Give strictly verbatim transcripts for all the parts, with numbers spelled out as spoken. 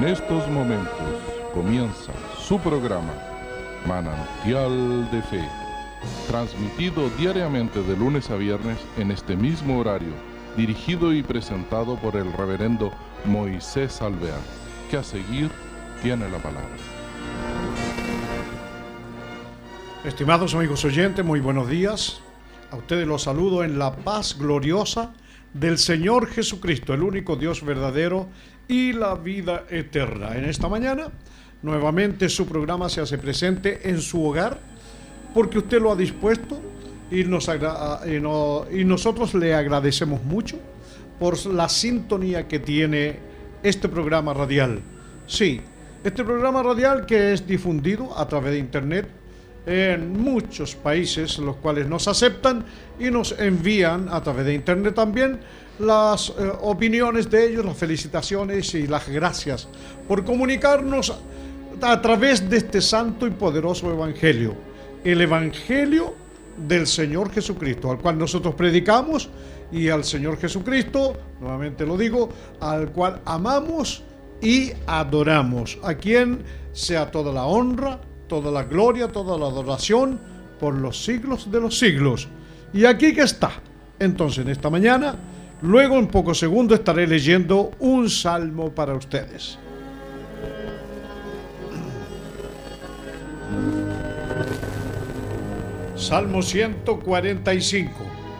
estos momentos comienza su programa Manantial de Fe, transmitido diariamente de lunes a viernes en este mismo horario, dirigido y presentado por el reverendo Moisés Alvear, que a seguir tiene la palabra. Estimados amigos oyentes, muy buenos días. A ustedes los saludo en la paz gloriosa del Señor Jesucristo, el único Dios verdadero y la vida eterna. En esta mañana, nuevamente su programa se hace presente en su hogar, porque usted lo ha dispuesto y, nos agra- y, no, y nosotros le agradecemos mucho por la sintonía que tiene este programa radial. Sí, este programa radial que es difundido a través de internet en muchos países, los cuales nos aceptan y nos envían a través de internet también las eh, opiniones de ellos, las felicitaciones y las gracias por comunicarnos a través de este santo y poderoso evangelio, el evangelio del Señor Jesucristo, al cual nosotros predicamos, y al Señor Jesucristo, nuevamente lo digo, al cual amamos y adoramos, a quien sea toda la honra, toda la gloria, toda la adoración por los siglos de los siglos. Y aquí que está. Entonces, en esta mañana, luego en pocos segundos estaré leyendo un salmo para ustedes. Salmo ciento cuarenta y cinco.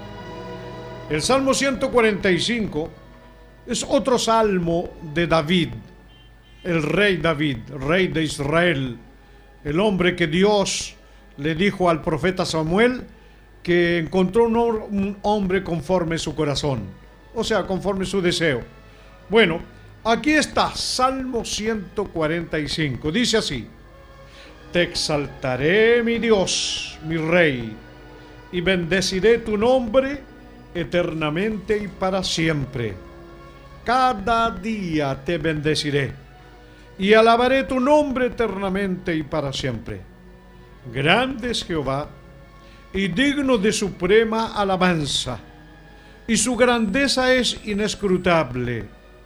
El Salmo ciento cuarenta y cinco es otro salmo de David, el rey David, rey de Israel, el hombre que Dios le dijo al profeta Samuel que encontró un hombre conforme su corazón, o sea, conforme su deseo. Bueno, aquí está, Salmo ciento cuarenta y cinco, dice así: Te exaltaré, mi Dios, mi Rey, y bendeciré tu nombre eternamente y para siempre. Cada día te bendeciré y alabaré tu nombre eternamente y para siempre. Grande es Jehová y digno de suprema alabanza, y su grandeza es inescrutable.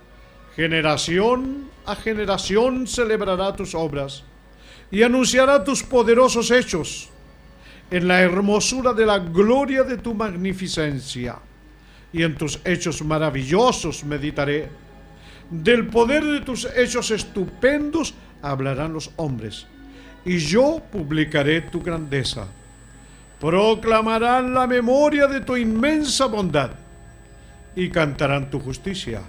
Generación a generación celebrará tus obras y anunciará tus poderosos hechos. En la hermosura de la gloria de tu magnificencia y en tus hechos maravillosos meditaré. Del poder de tus hechos estupendos hablarán los hombres, y yo publicaré tu grandeza. Proclamarán la memoria de tu inmensa bondad y cantarán tu justicia.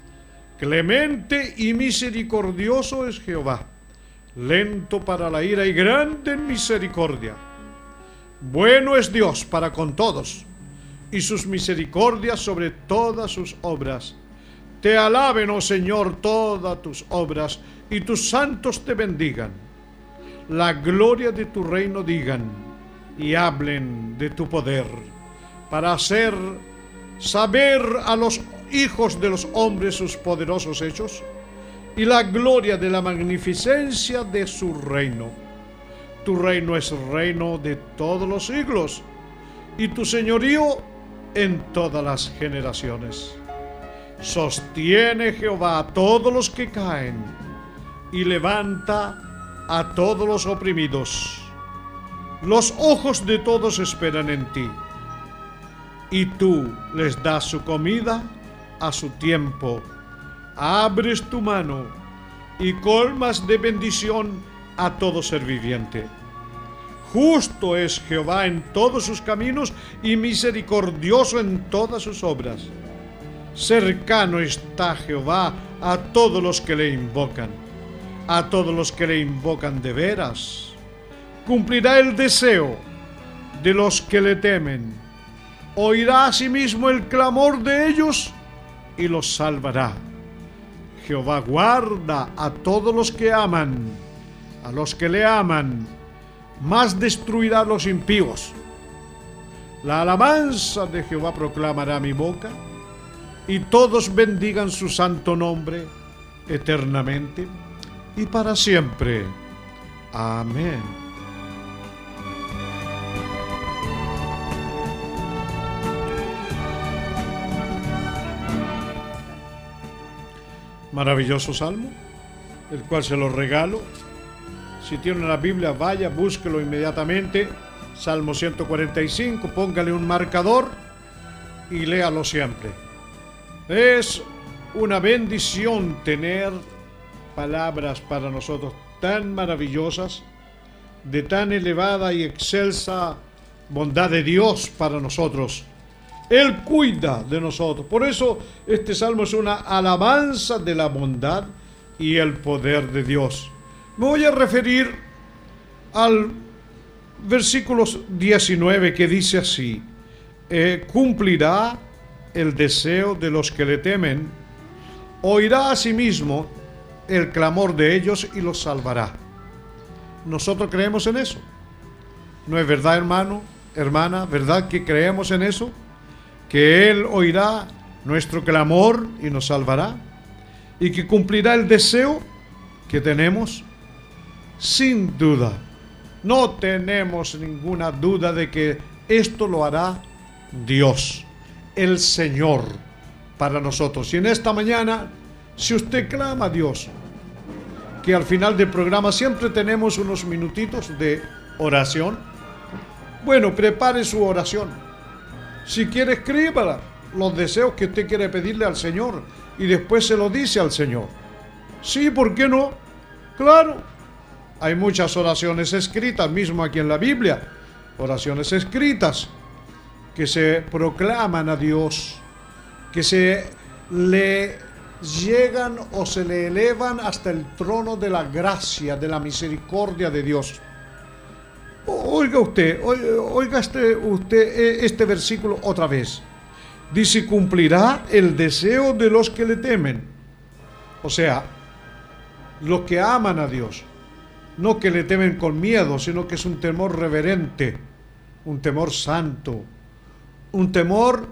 Clemente y misericordioso es Jehová, lento para la ira y grande en misericordia. Bueno es Dios para con todos, y sus misericordias sobre todas sus obras. Te alaben, oh Señor, todas tus obras, y tus santos te bendigan. La gloria de tu reino digan, y hablen de tu poder, para hacer saber a los hijos de los hombres sus poderosos hechos, y la gloria de la magnificencia de su reino. Tu reino es reino de todos los siglos, y tu señorío en todas las generaciones. Sostiene Jehová a todos los que caen, y levanta a todos los oprimidos. Los ojos de todos esperan en ti, y tú les das su comida a su tiempo. Abres tu mano y colmas de bendición a todo ser viviente. Justo es Jehová en todos sus caminos y misericordioso en todas sus obras. Cercano está Jehová a todos los que le invocan, a todos los que le invocan de veras. Cumplirá el deseo de los que le temen. Oirá asimismo el clamor de ellos y los salvará. Jehová guarda a todos los que aman, a los que le aman, mas destruirá a los impíos. La alabanza de Jehová proclamará mi boca, y todos bendigan su santo nombre eternamente y para siempre. Amén. Maravilloso salmo, el cual se lo regalo. Si tiene una Biblia, vaya, búsquelo inmediatamente. Salmo ciento cuarenta y cinco, póngale un marcador y léalo siempre. Es una bendición tener palabras para nosotros tan maravillosas, de tan elevada y excelsa bondad de Dios para nosotros. Él cuida de nosotros. Por eso este salmo es una alabanza de la bondad y el poder de Dios. Me voy a referir al versículo diecinueve, que dice así: eh, cumplirá el deseo de los que le temen, oirá asimismo el clamor de ellos y los salvará. Nosotros creemos en eso. ¿No es verdad, hermano, hermana? ¿Verdad que creemos en eso? Que Él oirá nuestro clamor y nos salvará, y que cumplirá el deseo que tenemos. Sin duda, no tenemos ninguna duda de que esto lo hará Dios, el Señor, para nosotros. Y en esta mañana, si usted clama a Dios, que al final del programa siempre tenemos unos minutitos de oración, bueno, prepare su oración. Si quiere, escríbala, los deseos que usted quiere pedirle al Señor, y después se lo dice al Señor. Sí, ¿por qué no? Claro, hay muchas oraciones escritas, mismo aquí en la Biblia, oraciones escritas que se proclaman a Dios, que se le llegan o se le elevan hasta el trono de la gracia, de la misericordia de Dios. Oiga usted, oiga este, usted este versículo otra vez. Dice: cumplirá el deseo de los que le temen. O sea, los que aman a Dios. No que le temen con miedo, sino que es un temor reverente, un temor santo, un temor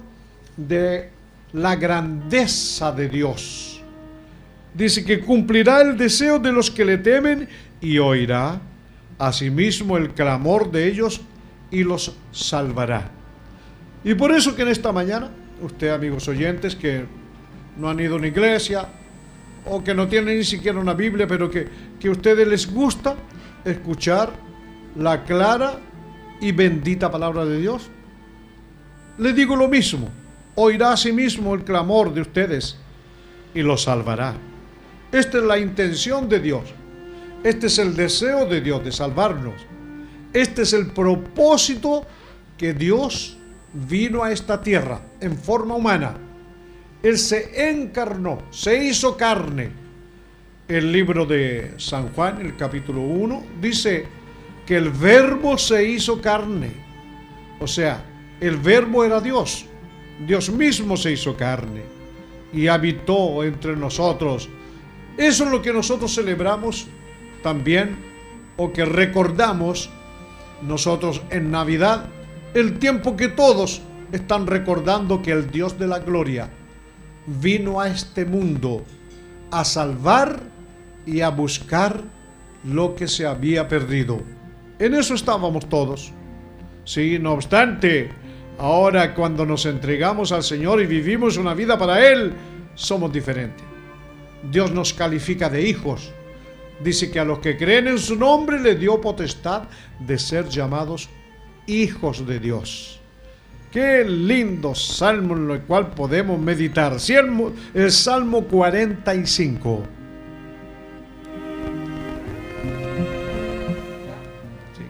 de la grandeza de Dios. Dice que cumplirá el deseo de los que le temen y oirá asimismo el clamor de ellos y los salvará. Y por eso que en esta mañana, usted, amigos oyentes, que no han ido a una iglesia o que no tienen ni siquiera una Biblia, pero que, que a ustedes les gusta escuchar la clara y bendita palabra de Dios, le digo lo mismo: oirá asimismo el clamor de ustedes y los salvará. Esta es la intención de Dios. Este es el deseo de Dios, de salvarnos. Este es el propósito que Dios vino a esta tierra en forma humana. Él se encarnó, se hizo carne. El libro de San Juan, el capítulo uno, dice que el Verbo se hizo carne. O sea, el Verbo era Dios. Dios mismo se hizo carne y habitó entre nosotros. Eso es lo que nosotros celebramos también, o que recordamos nosotros en Navidad, el tiempo que todos están recordando que el Dios de la gloria vino a este mundo a salvar y a buscar lo que se había perdido. En eso estábamos todos. Sí, no obstante, ahora cuando nos entregamos al Señor y vivimos una vida para Él, somos diferentes. Dios nos califica de hijos. Dice que a los que creen en su nombre le dio potestad de ser llamados hijos de Dios. Qué lindo salmo en el cual podemos meditar. El Salmo cuarenta y cinco. Sí.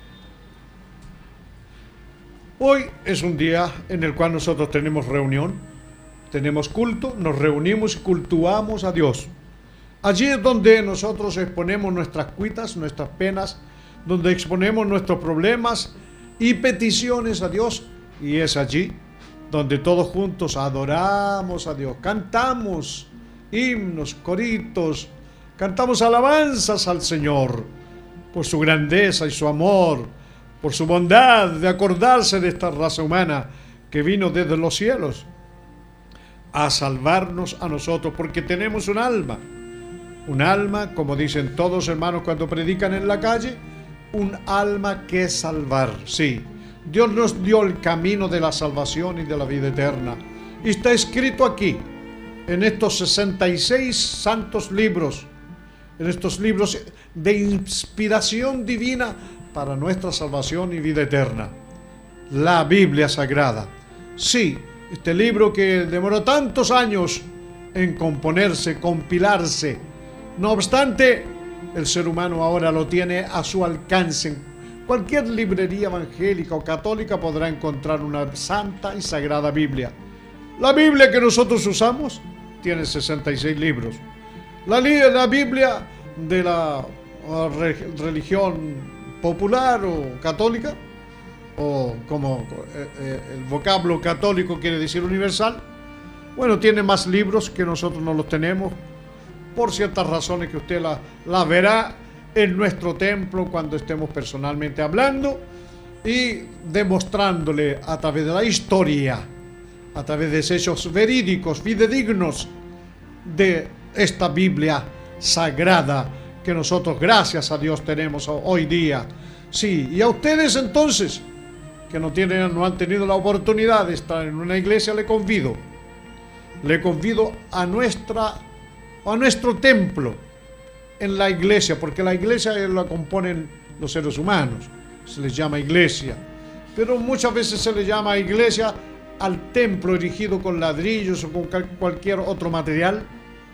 Hoy es un día en el cual nosotros tenemos reunión, tenemos culto, nos reunimos y cultuamos a Dios. Allí es donde nosotros exponemos nuestras cuitas, nuestras penas, donde exponemos nuestros problemas y peticiones a Dios. Y es allí donde todos juntos adoramos a Dios, cantamos himnos, coritos, cantamos alabanzas al Señor por su grandeza y su amor, por su bondad de acordarse de esta raza humana que vino desde los cielos a salvarnos a nosotros, porque tenemos un alma. Un alma, como dicen todos hermanos cuando predican en la calle, un alma que salvar. Sí, Dios nos dio el camino de la salvación y de la vida eterna. Y está escrito aquí, en estos sesenta y seis santos libros, en estos libros de inspiración divina para nuestra salvación y vida eterna. La Biblia Sagrada. Sí, este libro que demoró tantos años en componerse, compilarse. No obstante, el ser humano ahora lo tiene a su alcance. Cualquier librería evangélica o católica podrá encontrar una santa y sagrada Biblia. La Biblia que nosotros usamos tiene sesenta y seis libros. La, la Biblia de la re, religión popular o católica, o como eh, el vocablo católico quiere decir universal, bueno, tiene más libros que nosotros no los tenemos, por ciertas razones que usted la, la verá en nuestro templo cuando estemos personalmente hablando y demostrándole a través de la historia, a través de hechos verídicos, fidedignos de esta Biblia sagrada que nosotros, gracias a Dios, tenemos hoy día. Sí, y a ustedes entonces, que no tienen, no han tenido la oportunidad de estar en una iglesia, le convido, le convido a nuestra, a nuestro templo, en la iglesia, porque la iglesia la componen los seres humanos, se les llama iglesia, pero muchas veces se le llama iglesia al templo erigido con ladrillos o con cualquier otro material,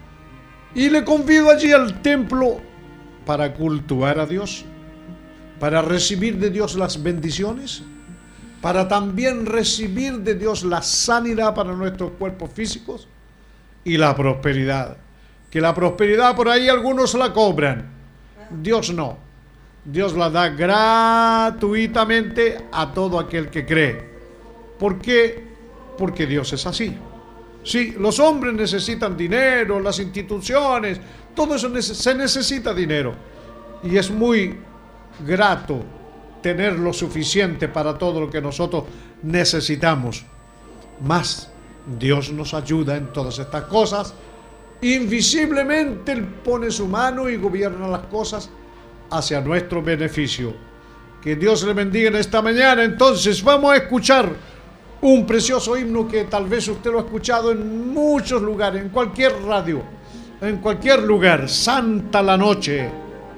y le convido allí al templo para cultuar a Dios, para recibir de Dios las bendiciones, para también recibir de Dios la sanidad para nuestros cuerpos físicos y la prosperidad. Que la prosperidad por ahí algunos la cobran, Dios no. Dios la da gratuitamente a todo aquel que cree. ¿Por qué? Porque Dios es así. Sí, los hombres necesitan dinero, las instituciones, todo eso se necesita dinero. Y es muy grato tener lo suficiente para todo lo que nosotros necesitamos. Mas Dios nos ayuda en todas estas cosas. Invisiblemente Él pone su mano y gobierna las cosas hacia nuestro beneficio. Que Dios le bendiga en esta mañana. Entonces vamos a escuchar un precioso himno que tal vez usted lo ha escuchado en muchos lugares, en cualquier radio, en cualquier lugar. Santa la noche.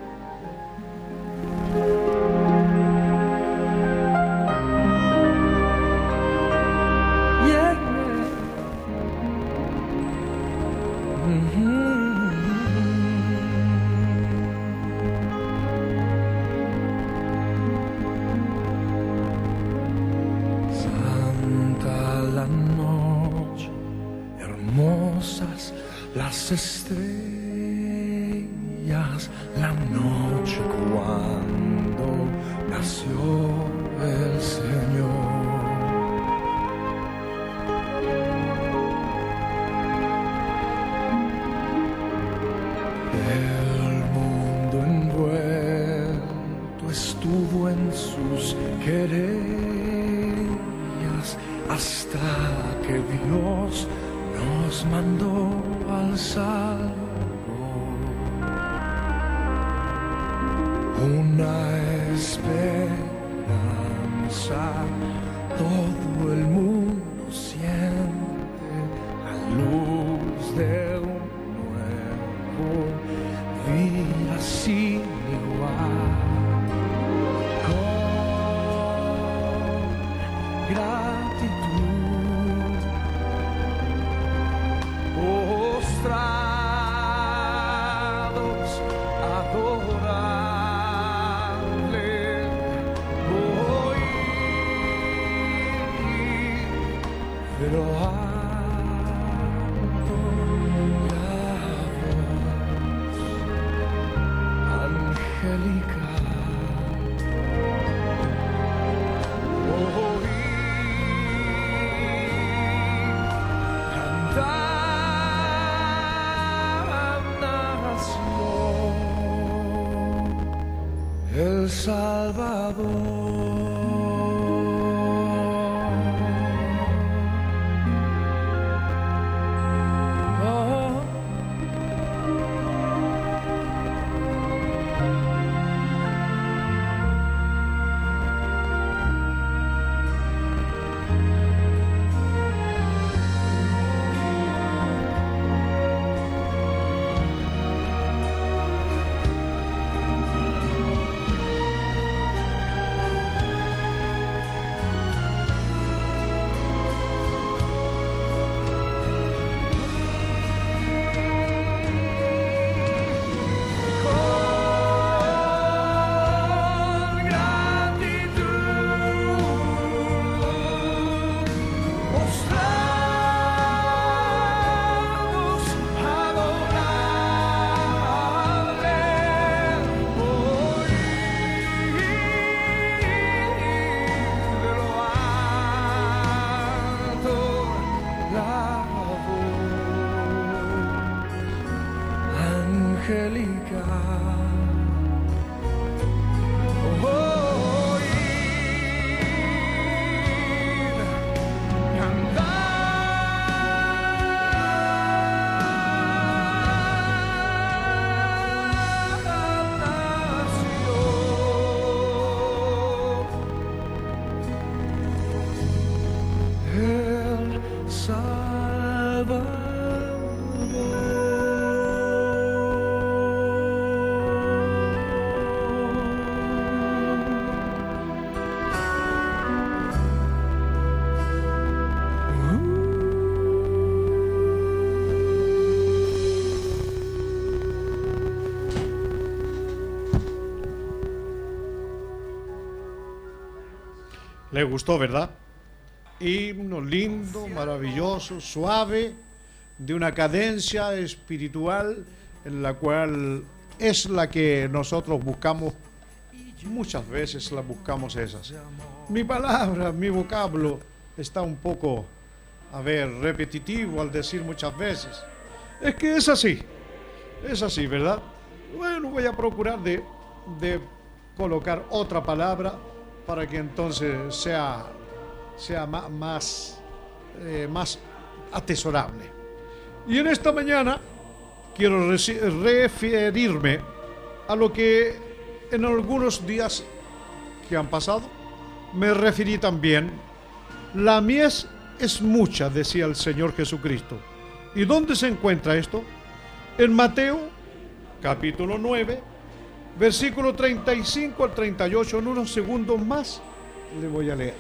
Las estrellas, la noche cuando nació el Señor. El mundo envuelto estuvo en sus querellas hasta que Dios nos mandó al Salvador, una esperanza, todo el mundo siente la luz de un nuevo día sin igual, con gratitud. Postrados, adorarle, oír, pero alto la voz angelical, oír, cantar. El Salvador. Oh. angelical. Oh, ir y andar el Salvador. Le gustó, ¿verdad? Himno lindo, maravilloso, suave, de una cadencia espiritual en la cual es la que nosotros buscamos, muchas veces la buscamos esas. Mi palabra, mi vocablo está un poco, a ver, repetitivo al decir muchas veces. Es que es así, es así, ¿verdad? Bueno, voy a procurar de, de colocar otra palabra para que entonces sea, sea más, más, eh, más atesorable. Y en esta mañana quiero referirme a lo que en algunos días que han pasado me referí también. La mies es mucha, decía el Señor Jesucristo. ¿Y dónde se encuentra esto? En Mateo, capítulo nueve, versículo treinta y cinco al treinta y ocho. En unos segundos más le voy a leer.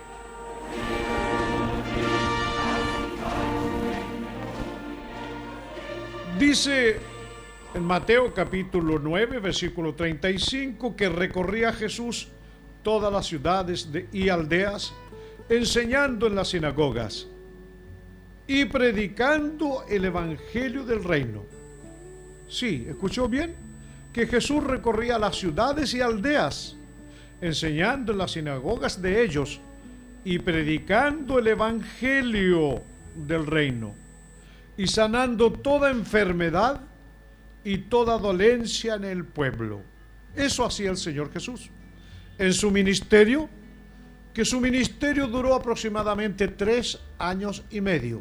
Dice en Mateo capítulo nueve, versículo treinta y cinco, que recorría Jesús todas las ciudades de, y aldeas, enseñando en las sinagogas y predicando el evangelio del reino. Sí, ¿escuchó bien? Que Jesús recorría las ciudades y aldeas, enseñando en las sinagogas de ellos y predicando el evangelio del reino, y sanando toda enfermedad y toda dolencia en el pueblo. Eso hacía el Señor Jesús en su ministerio, que su ministerio duró aproximadamente tres años y medio.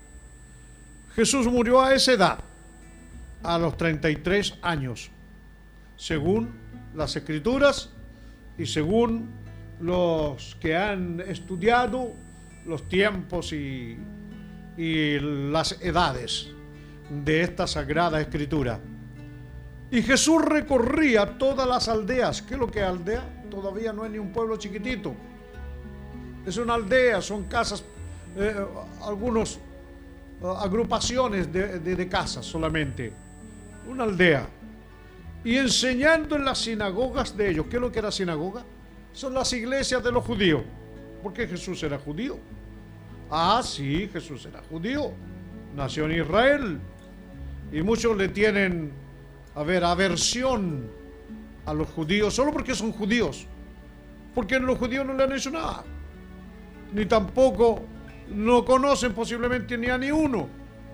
Jesús murió a esa edad, a los treinta y tres años, según las Escrituras y según los que han estudiado los tiempos y, y las edades de esta Sagrada Escritura. Y Jesús recorría todas las aldeas. ¿Qué es lo que es aldea? Todavía no es ni un pueblo chiquitito. Es una aldea, son casas, eh, algunos uh, agrupaciones de, de, de casas solamente. Una aldea. Y enseñando en las sinagogas de ellos. ¿Qué es lo que era sinagoga? Son las iglesias de los judíos. Porque Jesús era judío. Ah, sí, Jesús era judío. Nació en Israel. Y muchos le tienen, a ver, aversión a los judíos solo porque son judíos. Porque los judíos no le han hecho nada. Ni tampoco no conocen posiblemente ni a ni uno.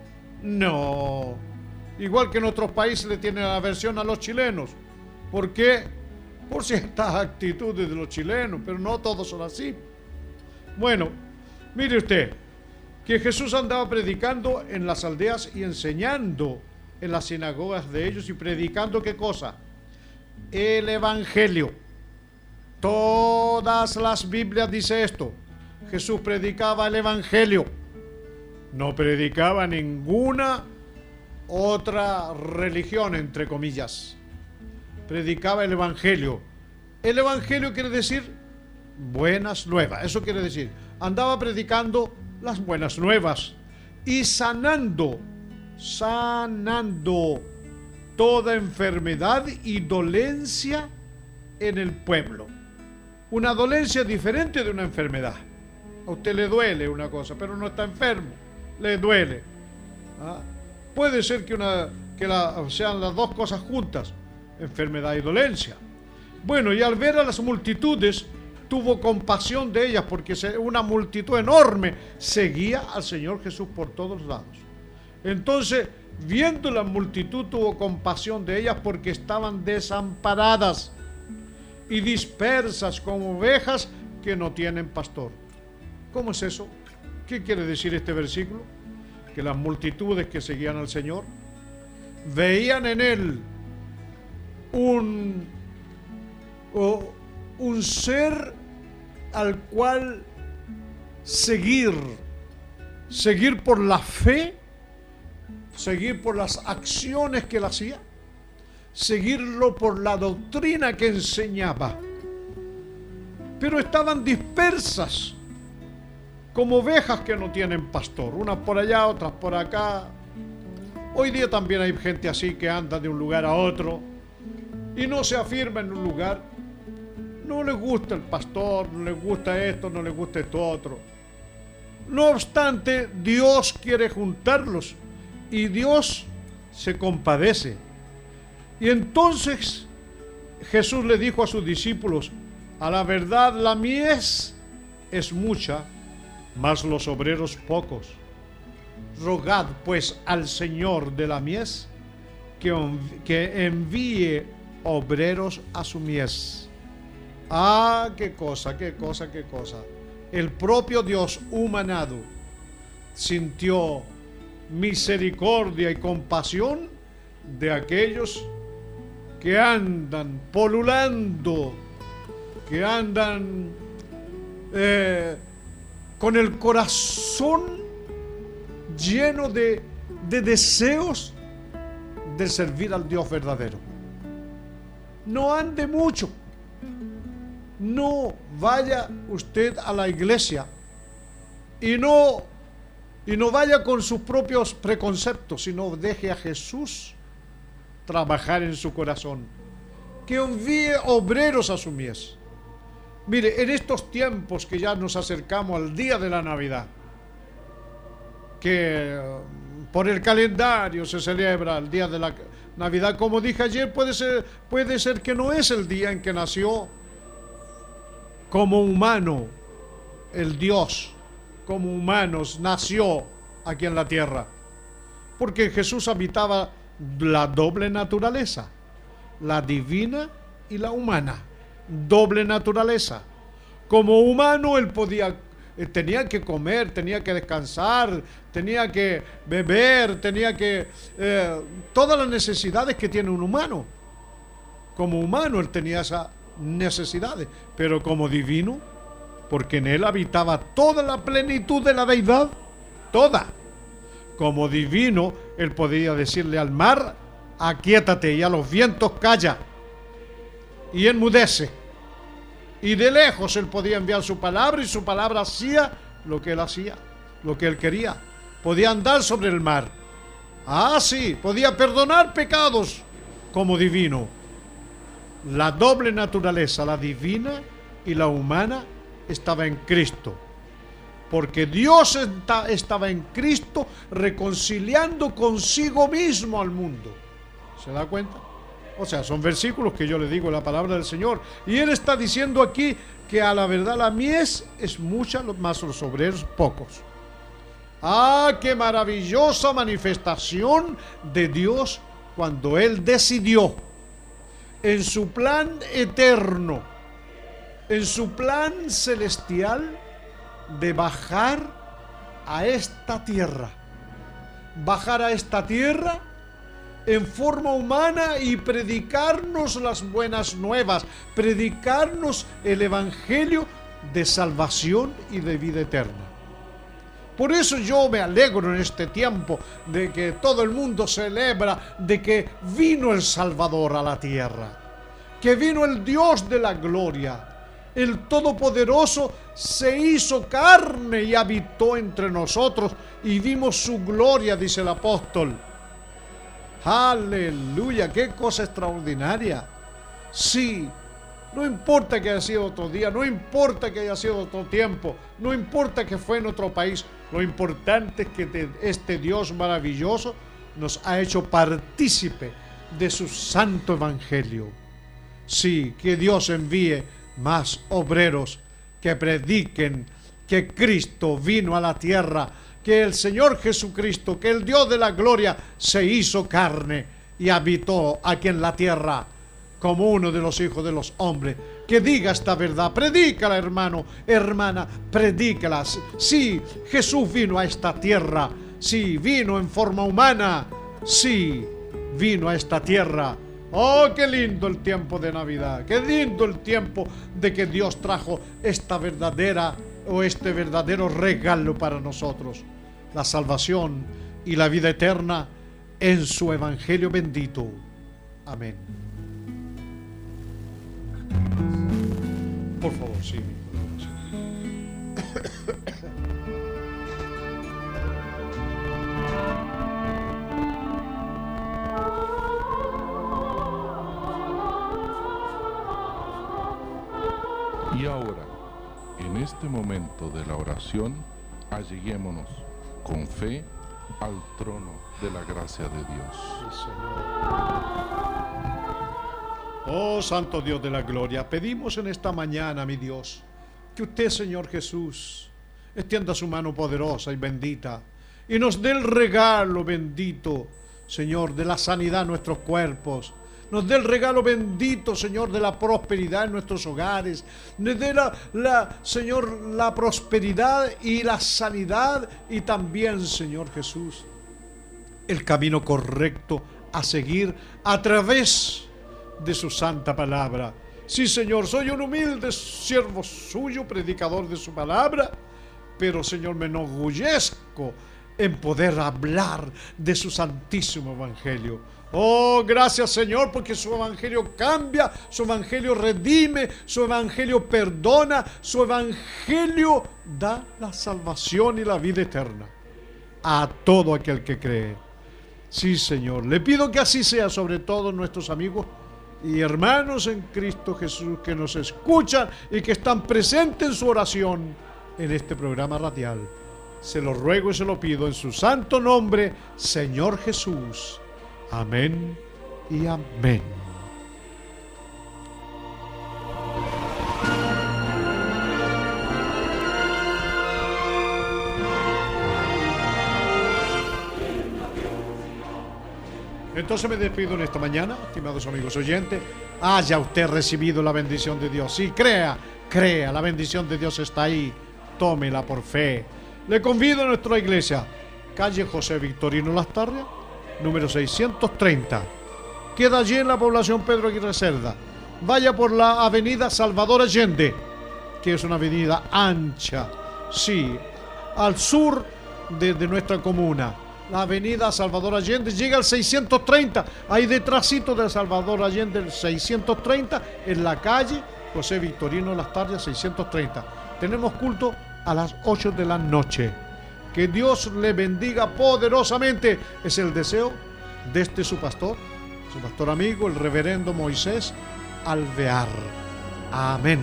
No. Igual que en otros países le tienen aversión a los chilenos. ¿Por qué? Por ciertas actitudes de los chilenos, pero no todos son así. Bueno, mire usted, que Jesús andaba predicando en las aldeas y enseñando en las sinagogas de ellos y predicando ¿qué cosa? El evangelio. Todas las Biblias dice esto. Jesús predicaba el evangelio. No predicaba ninguna otra religión, entre comillas. Predicaba el evangelio. El evangelio quiere decir buenas nuevas. Eso quiere decir, andaba predicando las buenas nuevas y sanando, sanando toda enfermedad y dolencia en el pueblo. Una dolencia diferente de una enfermedad. A usted le duele una cosa, pero no está enfermo, le duele. ¿Ah? Puede ser que, una, que la, sean las dos cosas juntas, enfermedad y dolencia. Bueno, y al ver a las multitudes, tuvo compasión de ellas, porque una multitud enorme seguía al Señor Jesús por todos lados. Entonces, viendo la multitud, tuvo compasión de ellas porque estaban desamparadas y dispersas como ovejas que no tienen pastor. ¿Cómo es eso? ¿Qué quiere decir este versículo? Que las multitudes que seguían al Señor veían en Él un, o, un ser al cual seguir, seguir por la fe, seguir por las acciones que él hacía, seguirlo por la doctrina que enseñaba. Pero estaban dispersas como ovejas que no tienen pastor, unas por allá, otras por acá. Hoy día también hay gente así que anda de un lugar a otro y no se afirma en un lugar. No les gusta el pastor, no les gusta esto, no les gusta esto otro. No obstante, Dios quiere juntarlos y Dios se compadece. Y entonces Jesús le dijo a sus discípulos: a la verdad la mies es mucha, mas los obreros pocos. Rogad pues al Señor de la mies que, que envíe obreros a su mies. Ah, qué cosa, qué cosa, qué cosa. El propio Dios humanado sintió misericordia y compasión de aquellos que andan polulando, que andan eh, con el corazón lleno de, de deseos de servir al Dios verdadero. No ande mucho. No vaya usted a la iglesia y no, y no vaya con sus propios preconceptos, sino deje a Jesús trabajar en su corazón. Que envíe obreros a su mies. Mire, en estos tiempos que ya nos acercamos al día de la Navidad, que por el calendario se celebra el día de la Navidad, como dije ayer, puede ser, puede ser que no es el día en que nació como humano el Dios, como humanos nació aquí en la tierra, porque Jesús habitaba la doble naturaleza, la divina y la humana, doble naturaleza. Como humano él podía, tenía que comer, tenía que descansar, tenía que beber, tenía que eh, todas las necesidades que tiene un humano. Como humano él tenía esas necesidades, pero como divino, porque en él habitaba toda la plenitud de la deidad, toda. Como divino, él podía decirle al mar: aquíétate, y a los vientos calla, y enmudece. Y de lejos él podía enviar su palabra, y su palabra hacía lo que él hacía, lo que él quería. Podía andar sobre el mar. Ah, sí, podía perdonar pecados como divino. La doble naturaleza, la divina y la humana, estaba en Cristo. Porque Dios está, estaba en Cristo reconciliando consigo mismo al mundo. ¿Se da cuenta? O sea, son versículos que yo le digo en la palabra del Señor. Y Él está diciendo aquí que a la verdad la mies es mucha, más los obreros pocos. ¡Ah, qué maravillosa manifestación de Dios cuando Él decidió en su plan eterno, en su plan celestial, de bajar a esta tierra, bajar a esta tierra en forma humana y predicarnos las buenas nuevas, predicarnos el evangelio de salvación y de vida eterna. Por eso yo me alegro en este tiempo de que todo el mundo celebra de que vino el Salvador a la tierra, que vino el Dios de la gloria. El Todopoderoso se hizo carne y habitó entre nosotros y vimos su gloria, dice el apóstol. Aleluya, qué cosa extraordinaria. Sí, no importa que haya sido otro día, no importa que haya sido otro tiempo, no importa que fue en otro país, lo importante es que este Dios maravilloso nos ha hecho partícipe de su santo evangelio. Sí, que Dios envíe más obreros que prediquen que Cristo vino a la tierra que el Señor Jesucristo, que el Dios de la gloria, se hizo carne y habitó aquí en la tierra como uno de los hijos de los hombres. Que diga esta verdad, predícala, hermano, hermana, predícala. Sí, Jesús vino a esta tierra, sí, vino en forma humana, sí, vino a esta tierra. Oh, qué lindo el tiempo de Navidad, qué lindo el tiempo de que Dios trajo esta verdadera o este verdadero regalo para nosotros, la salvación y la vida eterna en su evangelio bendito. Amén. Por favor, sí. Y ahora, en este momento de la oración, alleguémonos con fe al trono de la gracia de Dios. Sí, Señor. Oh, Santo Dios de la gloria, pedimos en esta mañana, mi Dios, que usted, Señor Jesús, extienda su mano poderosa y bendita y nos dé el regalo bendito, Señor, de la sanidad en nuestros cuerpos. Nos dé el regalo bendito, Señor, de la prosperidad en nuestros hogares. Nos dé la, la, Señor, la prosperidad y la sanidad y también, Señor Jesús, el camino correcto a seguir a través de su santa palabra. Sí, Señor, soy un humilde siervo suyo, predicador de su palabra, pero, Señor, me enorgullezco en poder hablar de su santísimo evangelio. Oh, gracias, Señor, porque su evangelio cambia, su evangelio redime, su evangelio perdona, su evangelio da la salvación y la vida eterna a todo aquel que cree. Sí, Señor, le pido que así sea sobre todos nuestros amigos y hermanos en Cristo Jesús que nos escuchan y que están presentes en su oración en este programa radial. Se lo ruego y se lo pido en su santo nombre, Señor Jesús. Amén y amén. Entonces me despido en esta mañana, estimados amigos oyentes. Haya usted recibido la bendición de Dios. Sí, crea, crea, la bendición de Dios está ahí. Tómela por fe. Le convido a nuestra iglesia, calle José Victorino Lastarria, número seiscientos treinta. Queda allí en la población Pedro Aguirre Cerda. Vaya por la avenida Salvador Allende, que es una avenida ancha, sí, al sur de, de nuestra comuna. La avenida Salvador Allende llega al seiscientos treinta, ahí detrásito de Salvador Allende, el seiscientos treinta, en la calle José Victorino Lastarria, seiscientos treinta. Tenemos culto a las ocho de la noche. Que Dios le bendiga poderosamente. Es el deseo de este su pastor, su pastor amigo, el reverendo Moisés Alvear. Amén.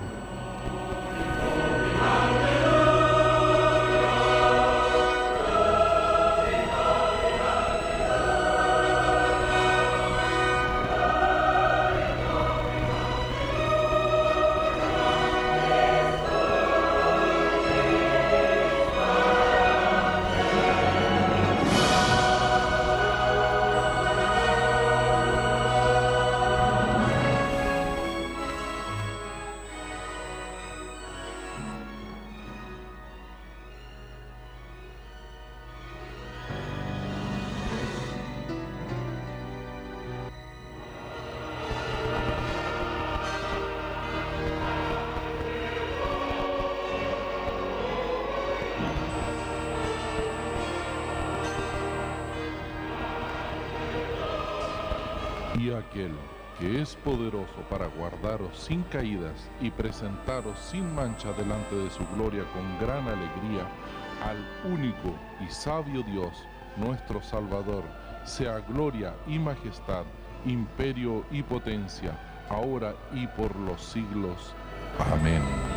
Y aquel que es poderoso para guardaros sin caídas y presentaros sin mancha delante de su gloria con gran alegría, al único y sabio Dios, nuestro Salvador, sea gloria y majestad, imperio y potencia, ahora y por los siglos. Amén.